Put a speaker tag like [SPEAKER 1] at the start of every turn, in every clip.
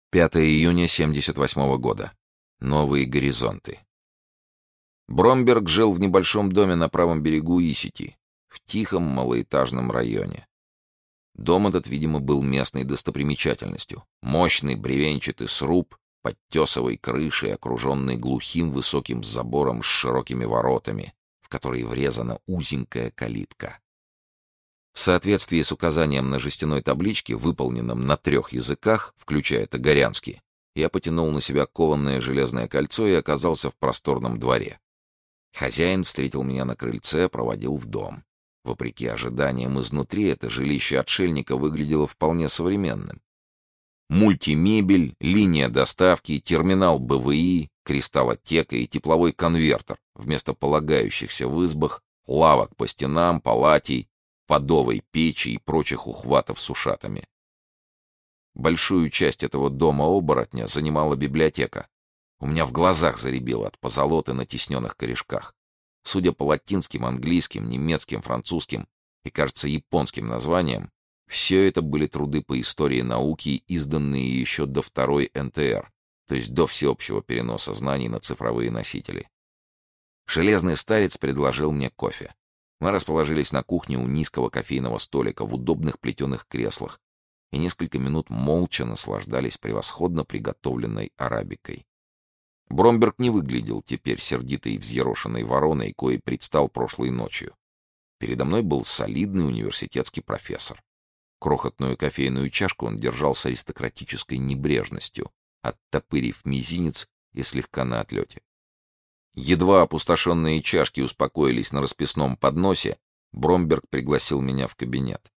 [SPEAKER 1] 5 июня 78 года. Новые горизонты. Бромберг жил в небольшом доме на правом берегу Исити, в тихом малоэтажном районе. Дом этот, видимо, был местной достопримечательностью. Мощный бревенчатый сруб под тесовой крышей, окруженный глухим высоким забором с широкими воротами, в которые врезана узенькая калитка. В соответствии с указанием на жестяной табличке, выполненном на 3 языках, включая тагарянский, я потянул на себя кованное железное кольцо и оказался в просторном дворе. Хозяин встретил меня на крыльце, проводил в дом. Вопреки ожиданиям изнутри, это жилище отшельника выглядело вполне современным. Мультимебель, линия доставки, терминал БВИ, кристаллотека и тепловой конвертер вместо полагающихся в избах, лавок по стенам, палатей, подовой печи и прочих ухватов с ушатами. Большую часть этого дома-оборотня занимала библиотека. У меня в глазах заребило от позолоты на тисненных корешках. Судя по латинским, английским, немецким, французским и, кажется, японским названиям, все это были труды по истории науки, изданные еще до второй НТР, то есть до всеобщего переноса знаний на цифровые носители. Железный старец предложил мне кофе. Мы расположились на кухне у низкого кофейного столика в удобных плетеных креслах и несколько минут молча наслаждались превосходно приготовленной арабикой. Бромберг не выглядел теперь сердитой и взъерошенной вороной, коей предстал прошлой ночью. Передо мной был солидный университетский профессор. Крохотную кофейную чашку он держал с аристократической небрежностью, оттопырив мизинец и слегка на отлете. Едва опустошенные чашки успокоились на расписном подносе, Бромберг пригласил меня в кабинет.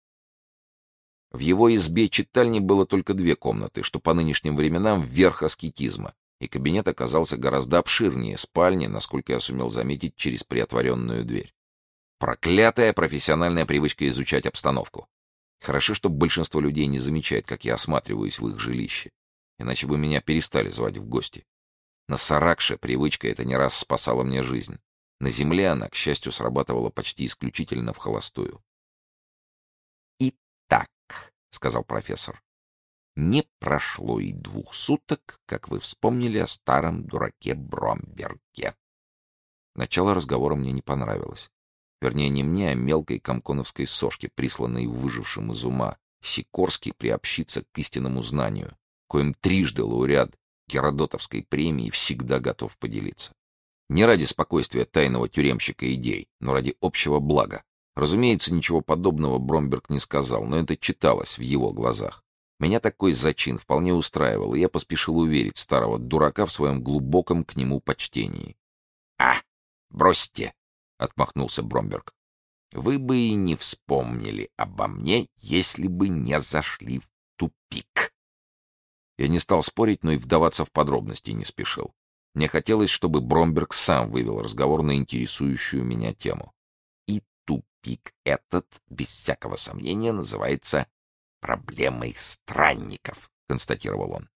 [SPEAKER 1] В его избе-читальне было только 2 комнаты, что по нынешним временам верх аскетизма, и кабинет оказался гораздо обширнее спальни, насколько я сумел заметить через приотворенную дверь. Проклятая профессиональная привычка изучать обстановку. Хорошо, что большинство людей не замечает, как я осматриваюсь в их жилище, иначе бы меня перестали звать в гости. На Саракше привычка эта не раз спасала мне жизнь. На земле она, к счастью, срабатывала почти исключительно в холостую. «Итак», — сказал профессор, — «не прошло и 2 суток, как вы вспомнили о старом дураке Бромберге». Начало разговора мне не понравилось. Вернее, не мне, а мелкой комконовской сошке, присланной выжившим из ума Сикорски приобщиться к истинному знанию, коим трижды лауреат Геродотовской премии всегда готов поделиться. Не ради спокойствия тайного тюремщика идей, но ради общего блага. Разумеется, ничего подобного Бромберг не сказал, но это читалось в его глазах. Меня такой зачин вполне устраивал, и я поспешил уверить старого дурака в своем глубоком к нему почтении. Бросьте!» — отмахнулся Бромберг. «Вы бы и не вспомнили обо мне, если бы не зашли в тупик». Я не стал спорить, но и вдаваться в подробности не спешил. Мне хотелось, чтобы Бромберг сам вывел разговор на интересующую меня тему. И тупик этот, без всякого сомнения, называется проблемой странников, констатировал он.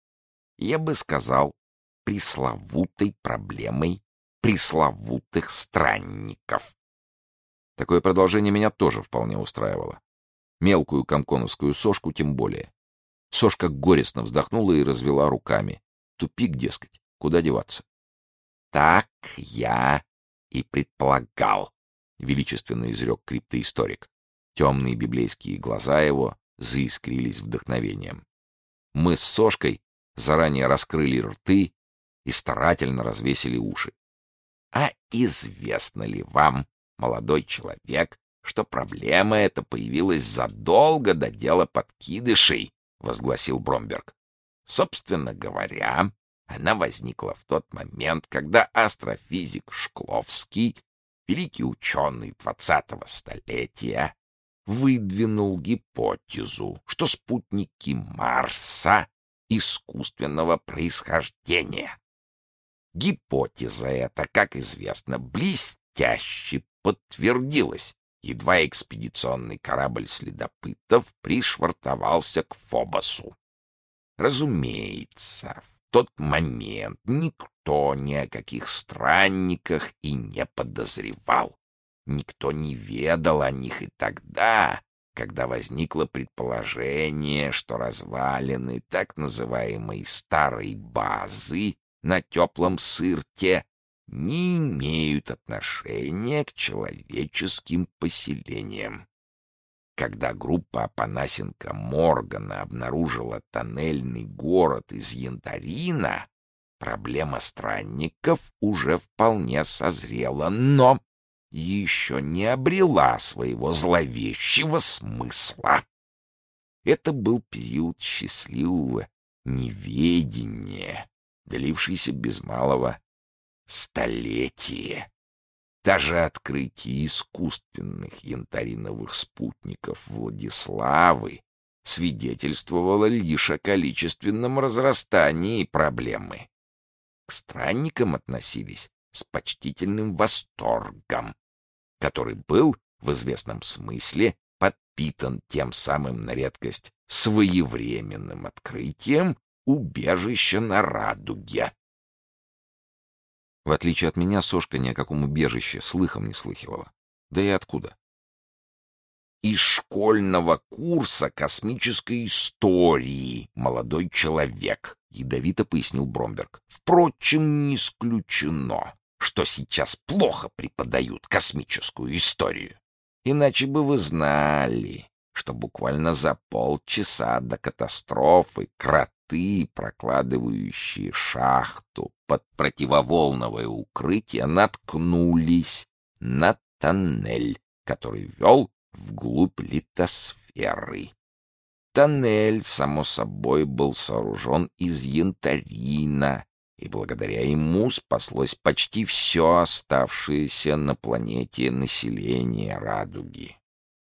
[SPEAKER 1] Я бы сказал, пресловутой проблемой пресловутых странников. Такое продолжение меня тоже вполне устраивало. Мелкую комконовскую сошку тем более. Сошка горестно вздохнула и развела руками. Тупик, дескать, куда деваться? «Так я и предполагал», — величественно изрек криптоисторик. Темные библейские глаза его заискрились вдохновением. Мы с Сошкой заранее раскрыли рты и старательно развесили уши. «А известно ли вам, молодой человек, что проблема эта появилась задолго до дела подкидышей?» — возгласил Бромберг. «Собственно говоря, она возникла в тот момент, когда астрофизик Шкловский, великий ученый 20-го столетия, выдвинул гипотезу, что спутники Марса искусственного происхождения. Гипотеза эта, как известно, блестяще подтвердилась, едва экспедиционный корабль следопытов пришвартовался к Фобосу. Разумеется, в тот момент никто ни о каких странниках и не подозревал. Никто не ведал о них и тогда, когда возникло предположение, что развалины так называемой старой базы на теплом Сырте не имеют отношения к человеческим поселениям. Когда группа Апанасенко-Моргана обнаружила тоннельный город из Янтарина, проблема странников уже вполне созрела, но еще не обрела своего зловещего смысла. Это был период счастливого неведения, длившийся без малого столетия. Даже открытие искусственных янтариновых спутников Владиславы свидетельствовало лишь о количественном разрастании проблемы. К странникам относились с почтительным восторгом, который был в известном смысле подпитан тем самым на редкость своевременным открытием убежища на Радуге. В отличие от меня, Сошка ни о каком убежище слыхом не слыхивала. Да и откуда? Из школьного курса космической истории, молодой человек, ядовито пояснил Бромберг. Впрочем, не исключено, что сейчас плохо преподают космическую историю. Иначе бы вы знали, что буквально за полчаса до катастрофы кроты, прокладывающие шахту под противоволновое укрытие, наткнулись на тоннель, который вел вглубь литосферы. Тоннель, само собой, был сооружен из янтарина, и благодаря ему спаслось почти все оставшееся на планете население Радуги.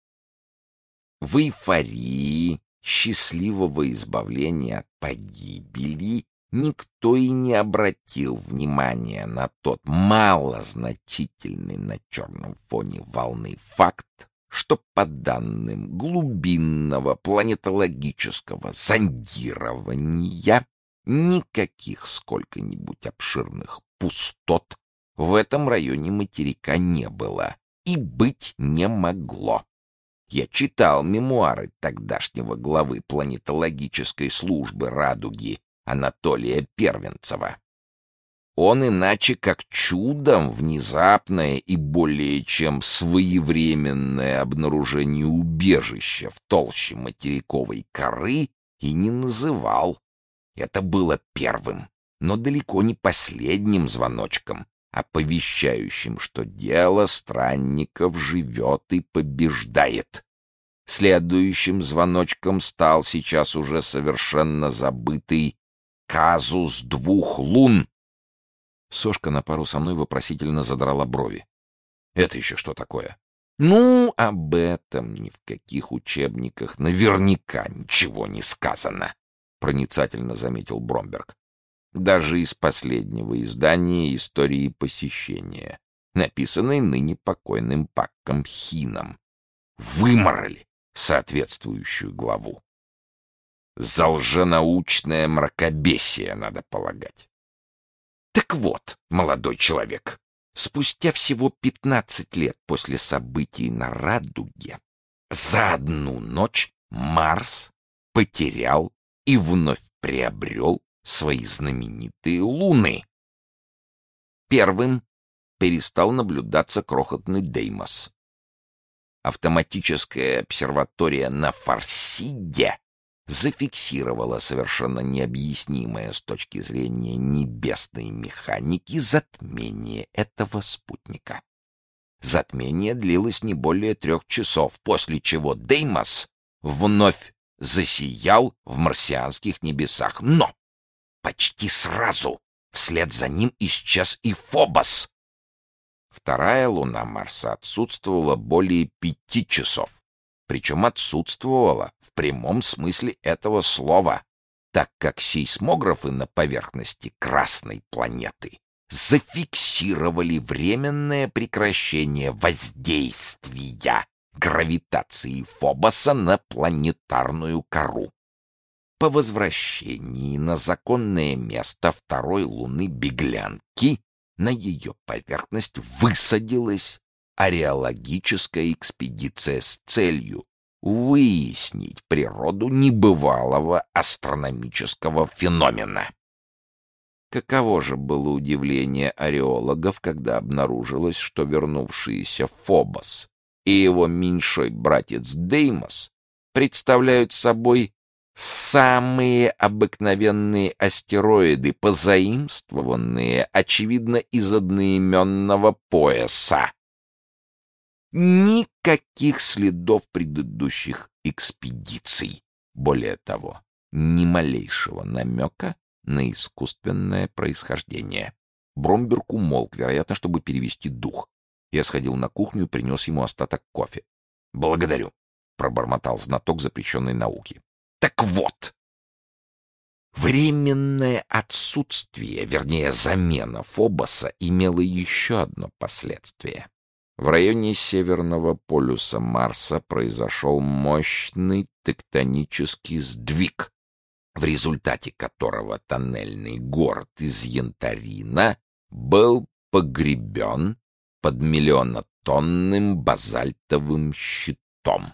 [SPEAKER 1] В эйфории счастливого избавления от погибели никто и не обратил внимания на тот малозначительный на черном фоне волны факт, что по данным глубинного планетологического зондирования никаких сколько-нибудь обширных пустот в этом районе материка не было и быть не могло. Я читал мемуары тогдашнего главы планетологической службы «Радуги» Анатолия Первенцева. Он иначе как чудом внезапное и более чем своевременное обнаружение убежища в толще материковой коры и не называл. Это было первым, но далеко не последним звоночком, оповещающим, что дело странников живет и побеждает. Следующим звоночком стал сейчас уже совершенно забытый казус 2 лун. Сошка на пару со мной вопросительно задрала брови. Это еще что такое? Ну, об этом ни в каких учебниках наверняка ничего не сказано, проницательно заметил Бромберг. Даже из последнего издания истории посещения, написанной ныне покойным Пакком Хином. Выморали соответствующую главу. За лженаучное мракобесие, надо полагать. Так вот, молодой человек, спустя всего 15 лет после событий на Радуге, за одну ночь Марс потерял и вновь приобрел свои знаменитые луны. Первым перестал наблюдаться крохотный Деймос. Автоматическая обсерватория на Фарсиде зафиксировала совершенно необъяснимое с точки зрения небесной механики затмение этого спутника. Затмение длилось не более 3 часов, после чего Деймос вновь засиял в марсианских небесах. Но почти сразу вслед за ним исчез и Фобос. Вторая луна Марса отсутствовала более 5 часов. Причем отсутствовала в прямом смысле этого слова, так как сейсмографы на поверхности Красной планеты зафиксировали временное прекращение воздействия гравитации Фобоса на планетарную кору. По возвращении на законное место второй луны Беглянки на ее поверхность высадилась ареологическая экспедиция с целью выяснить природу небывалого астрономического феномена. Каково же было удивление ареологов, когда обнаружилось, что вернувшиеся Фобос и его меньшой братец Деймос представляют собой самые обыкновенные астероиды, позаимствованные, очевидно, из одноименного пояса. Никаких следов предыдущих экспедиций. Более того, ни малейшего намека на искусственное происхождение. Бромберг умолк, вероятно, чтобы перевести дух. Я сходил на кухню и принес ему остаток кофе. «Благодарю», — пробормотал знаток запрещенной науки. «Так вот, временное отсутствие, вернее, замена Фобоса имела еще одно последствие. В районе северного полюса Марса произошел мощный тектонический сдвиг, в результате которого тоннельный город из Янтарина был погребен под миллионотонным базальтовым щитом.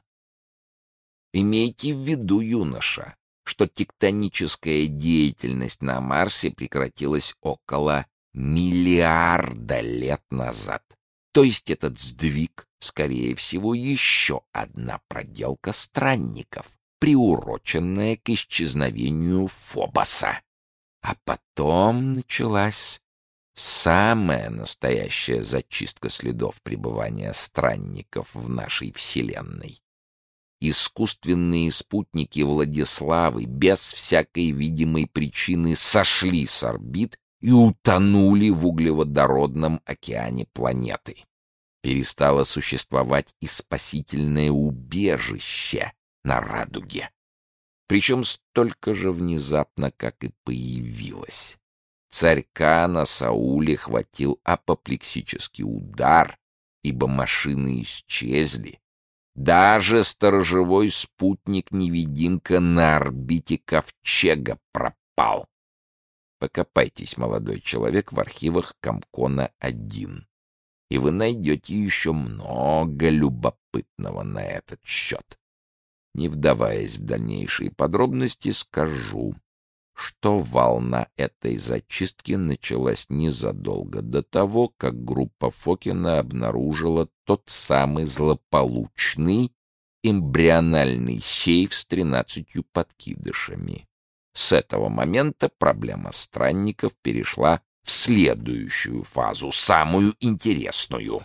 [SPEAKER 1] Имейте в виду, юноша, что тектоническая деятельность на Марсе прекратилась около миллиарда лет назад. То есть этот сдвиг, скорее всего, еще одна проделка странников, приуроченная к исчезновению Фобоса. А потом началась самая настоящая зачистка следов пребывания странников в нашей Вселенной. Искусственные спутники Владиславы без всякой видимой причины сошли с орбит и утонули в углеводородном океане планеты. Перестало существовать и спасительное убежище на радуге. Причем столько же внезапно, как и появилось. Царька на Сауле хватил апоплексический удар, ибо машины исчезли. Даже сторожевой спутник-невидимка на орбите Ковчега пропал. Покопайтесь, молодой человек, в архивах Комкона-1, и вы найдете еще много любопытного на этот счет. Не вдаваясь в дальнейшие подробности, скажу, что волна этой зачистки началась незадолго до того, как группа Фокина обнаружила тот самый злополучный эмбриональный сейф с 13 подкидышами. С этого момента проблема странников перешла в следующую фазу, самую интересную.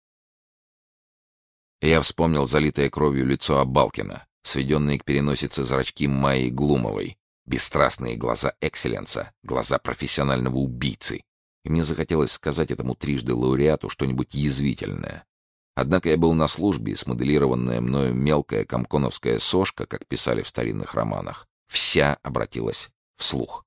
[SPEAKER 1] Я вспомнил залитое кровью лицо Абалкина, сведенные к переносице зрачки Майи Глумовой, бесстрастные глаза Экселленса, глаза профессионального убийцы. И мне захотелось сказать этому трижды лауреату что-нибудь язвительное. Однако я был на службе, и смоделированная мною мелкая комконовская сошка, как писали в старинных романах, вся обратилась вслух.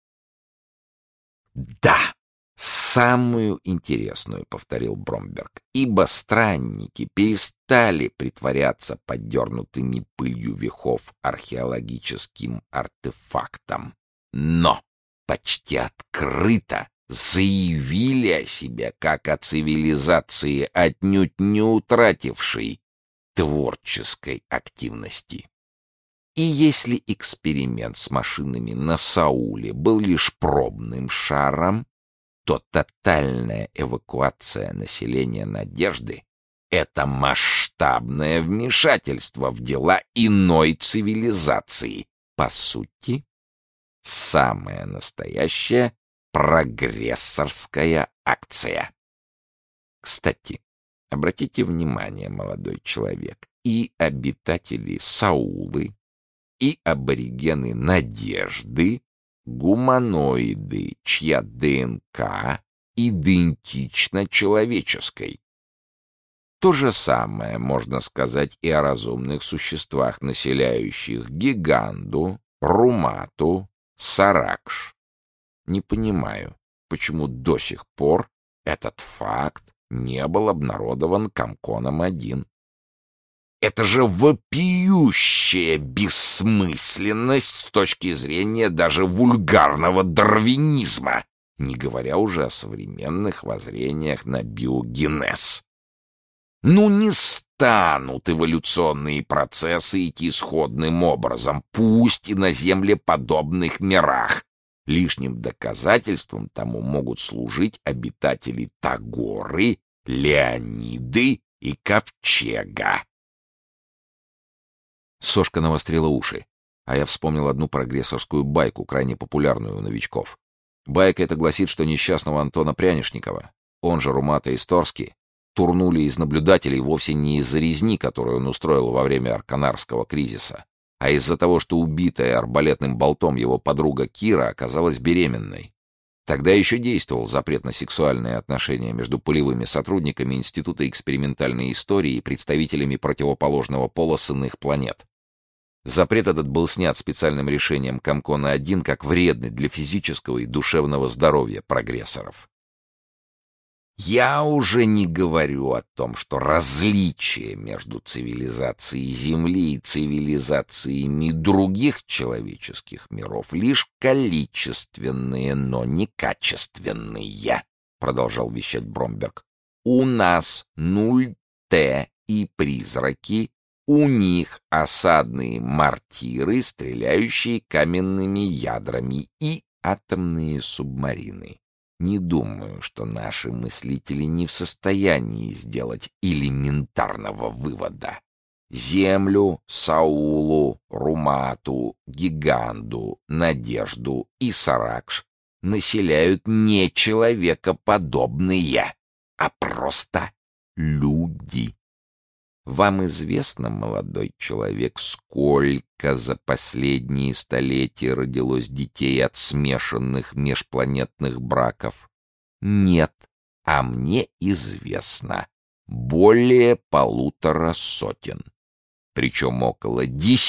[SPEAKER 1] «Да, самую интересную», — повторил Бромберг, «ибо странники перестали притворяться подернутыми пылью веков археологическим артефактом, но почти открыто заявили о себе как о цивилизации, отнюдь не утратившей творческой активности. И если эксперимент с машинами на Сауле был лишь пробным шаром, то тотальная эвакуация населения Надежды — это масштабное вмешательство в дела иной цивилизации. По сути, самая настоящая прогрессорская акция. Кстати, обратите внимание, молодой человек, и обитатели Саулы, и аборигены Надежды — гуманоиды, чья ДНК идентична человеческой. То же самое можно сказать и о разумных существах, населяющих Гиганду, Румату, Саракш. Не понимаю, почему до сих пор этот факт не был обнародован Комконом-1. Это же вопиющая бессмысленность с точки зрения даже вульгарного дарвинизма, не говоря уже о современных воззрениях на биогенез. Ну не станут эволюционные процессы идти сходным образом, пусть и на землеподобных мирах. Лишним доказательством тому могут служить обитатели Тагоры, Леониды и Ковчега. Сошка навострила уши, а я вспомнил одну прогрессорскую байку, крайне популярную у новичков. Байка эта гласит, что несчастного Антона Прянишникова, он же Румата Исторский, турнули из наблюдателей вовсе не из-за резни, которую он устроил во время Арканарского кризиса, а из-за того, что убитая арбалетным болтом его подруга Кира оказалась беременной. Тогда еще действовал запрет на сексуальные отношения между полевыми сотрудниками Института экспериментальной истории и представителями противоположного пола с иных планет. Запрет этот был снят специальным решением Комкона-1 как вредный для физического и душевного здоровья прогрессоров. Я уже не говорю о том, что различия между цивилизацией Земли и цивилизациями других человеческих миров лишь количественные, но не качественные, продолжал вещать Бромберг. У нас 0Т и призраки, у них осадные мортиры, стреляющие каменными ядрами, и атомные субмарины. Не думаю, что наши мыслители не в состоянии сделать элементарного вывода. Землю, Саулу, Румату, Гиганду, Надежду и Саракш населяют не человекоподобные, а просто люди. Вам известно, молодой человек, сколько за последние столетия родилось детей от смешанных межпланетных браков? Нет, а мне известно более 150. Причем около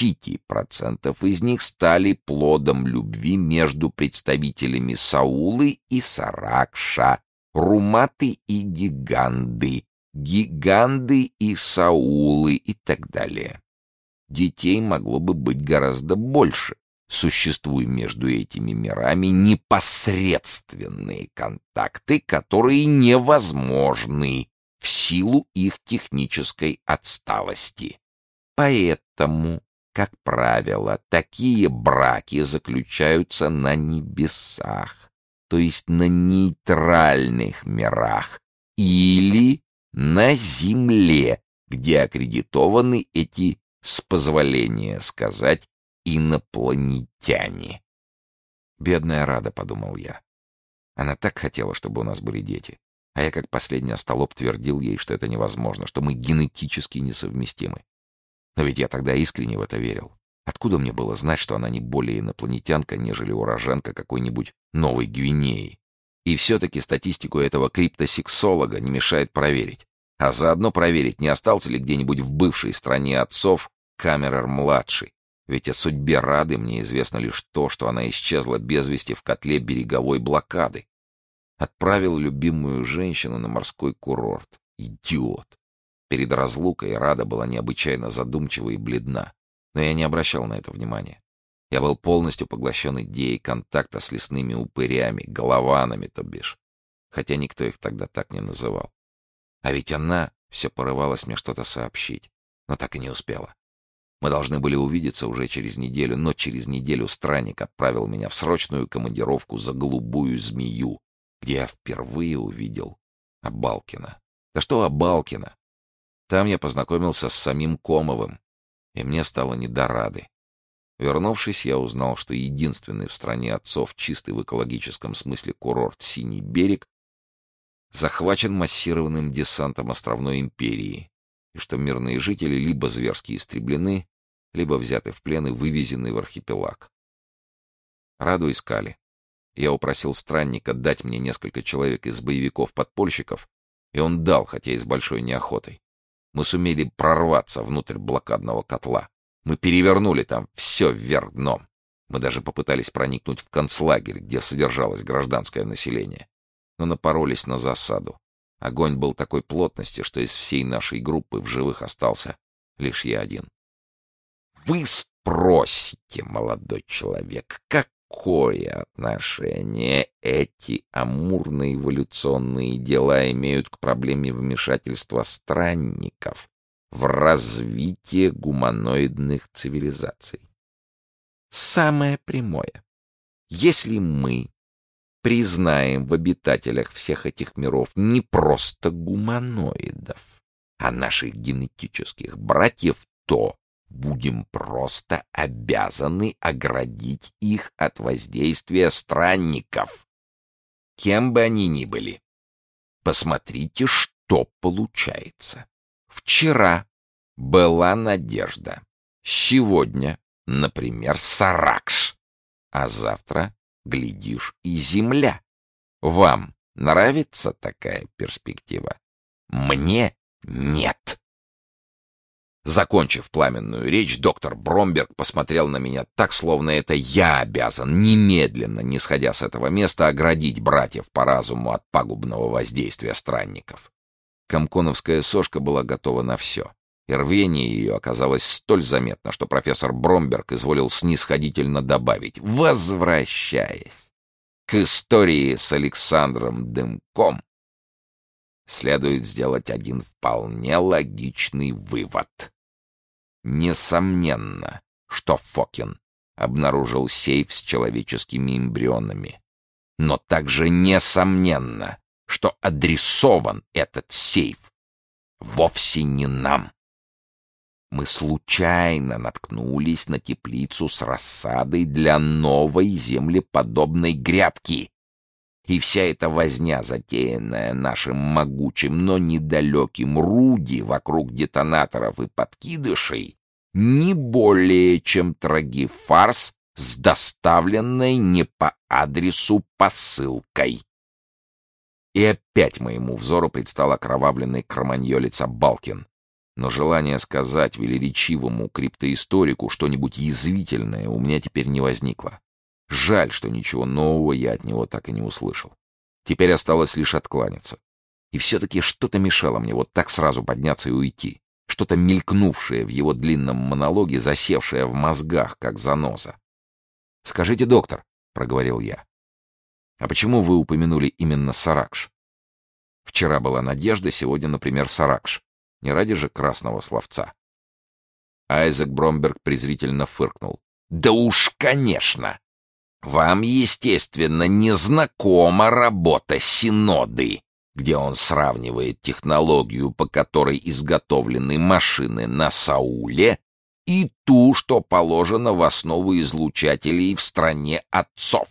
[SPEAKER 1] 10% из них стали плодом любви между представителями Саулы и Саракша, Руматы и Гиганды, Гиганды и Саулы и так далее. Детей могло бы быть гораздо больше, существуя между этими мирами непосредственные контакты, которые невозможны в силу их технической отсталости. Поэтому, как правило, такие браки заключаются на небесах, то есть на нейтральных мирах, или на Земле, где аккредитованы эти, с позволения сказать, инопланетяне. Бедная Рада, подумал я. Она так хотела, чтобы у нас были дети. А я, как последний остолоп, твердил ей, что это невозможно, что мы генетически несовместимы. Но ведь я тогда искренне в это верил. Откуда мне было знать, что она не более инопланетянка, нежели уроженка какой-нибудь Новой Гвинеи? И все-таки статистику этого криптосексолога не мешает проверить. А заодно проверить, не остался ли где-нибудь в бывшей стране отцов Камерер-младший. Ведь о судьбе Рады мне известно лишь то, что она исчезла без вести в котле береговой блокады. Отправил любимую женщину на морской курорт. Идиот. Перед разлукой Рада была необычайно задумчива и бледна. Но я не обращал на это внимания. Я был полностью поглощен идеей контакта с лесными упырями, голованами, то бишь. Хотя никто их тогда так не называл. А ведь она все порывалась мне что-то сообщить, но так и не успела. Мы должны были увидеться уже через неделю, но через неделю странник отправил меня в срочную командировку за Голубую Змею, где я впервые увидел Абалкина. Да что Абалкина? Там я познакомился с самим Комовым, и мне стало не до Рады. Вернувшись, я узнал, что единственный в стране отцов чистый в экологическом смысле курорт «Синий берег» захвачен массированным десантом островной империи, и что мирные жители либо зверски истреблены, либо взяты в плен и вывезены в архипелаг. Раду искали. Я упросил странника дать мне несколько человек из боевиков-подпольщиков, и он дал, хотя и с большой неохотой. Мы сумели прорваться внутрь блокадного котла. Мы перевернули там все вверх дном. Мы даже попытались проникнуть в концлагерь, где содержалось гражданское население. Но напоролись на засаду. Огонь был такой плотности, что из всей нашей группы в живых остался лишь я один. Вы спросите, молодой человек, какое отношение эти амурно-эволюционные дела имеют к проблеме вмешательства странников в развитии гуманоидных цивилизаций. Самое прямое. Если мы признаем в обитателях всех этих миров не просто гуманоидов, а наших генетических братьев, то будем просто обязаны оградить их от воздействия странников, кем бы они ни были. Посмотрите, что получается. Вчера была Надежда, сегодня, например, Саракш, а завтра, глядишь, и Земля. Вам нравится такая перспектива? Мне нет. Закончив пламенную речь, доктор Бромберг посмотрел на меня так, словно это я обязан немедленно, не сходя с этого места, оградить братьев по разуму от пагубного воздействия странников. Комконовская сошка была готова на все, и рвение ее оказалось столь заметно, что профессор Бромберг изволил снисходительно добавить, возвращаясь к истории с Александром Дымком, следует сделать один вполне логичный вывод. Несомненно, что Фокин обнаружил сейф с человеческими эмбрионами. Но также несомненно, что адресован этот сейф вовсе не нам. Мы случайно наткнулись на теплицу с рассадой для новой землеподобной грядки. И вся эта возня, затеянная нашим могучим, но недалеким Руди вокруг детонаторов и подкидышей, не более чем трагифарс с доставленной не по адресу посылкой. И опять моему взору предстал окровавленный кроманьолец Балкин. Но желание сказать велеречивому криптоисторику что-нибудь язвительное у меня теперь не возникло. Жаль, что ничего нового я от него так и не услышал. Теперь осталось лишь откланяться. И все-таки что-то мешало мне вот так сразу подняться и уйти. Что-то мелькнувшее в его длинном монологе, засевшее в мозгах, как заноза. «Скажите, доктор», — проговорил я, — «а почему вы упомянули именно Саракш? Вчера была Надежда, сегодня, например, Саракш. Не ради же красного словца». Айзек Бромберг презрительно фыркнул. «Да уж, конечно! Вам, естественно, не знакома работа Синоды, где он сравнивает технологию, по которой изготовлены машины на Сауле, и ту, что положена в основу излучателей в стране отцов.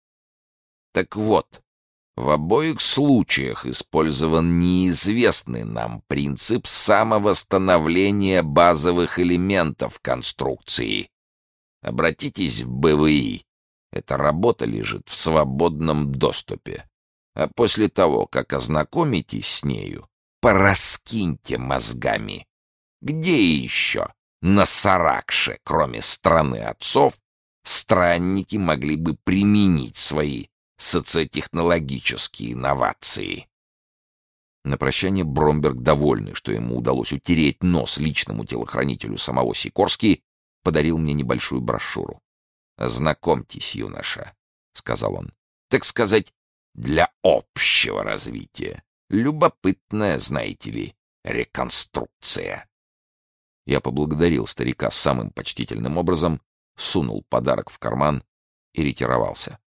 [SPEAKER 1] Так вот, в обоих случаях использован неизвестный нам принцип самовосстановления базовых элементов конструкции. Обратитесь в БВИ. Эта работа лежит в свободном доступе. А после того, как ознакомитесь с нею, пораскиньте мозгами. Где еще, на Саракше, кроме страны отцов, странники могли бы применить свои социотехнологические инновации? На прощание Бромберг, довольный, что ему удалось утереть нос личному телохранителю самого Сикорски, подарил мне небольшую брошюру. «Ознакомьтесь, юноша», — сказал он, — «так сказать, для общего развития. Любопытная, знаете ли, реконструкция». Я поблагодарил старика самым почтительным образом, сунул подарок в карман и ретировался.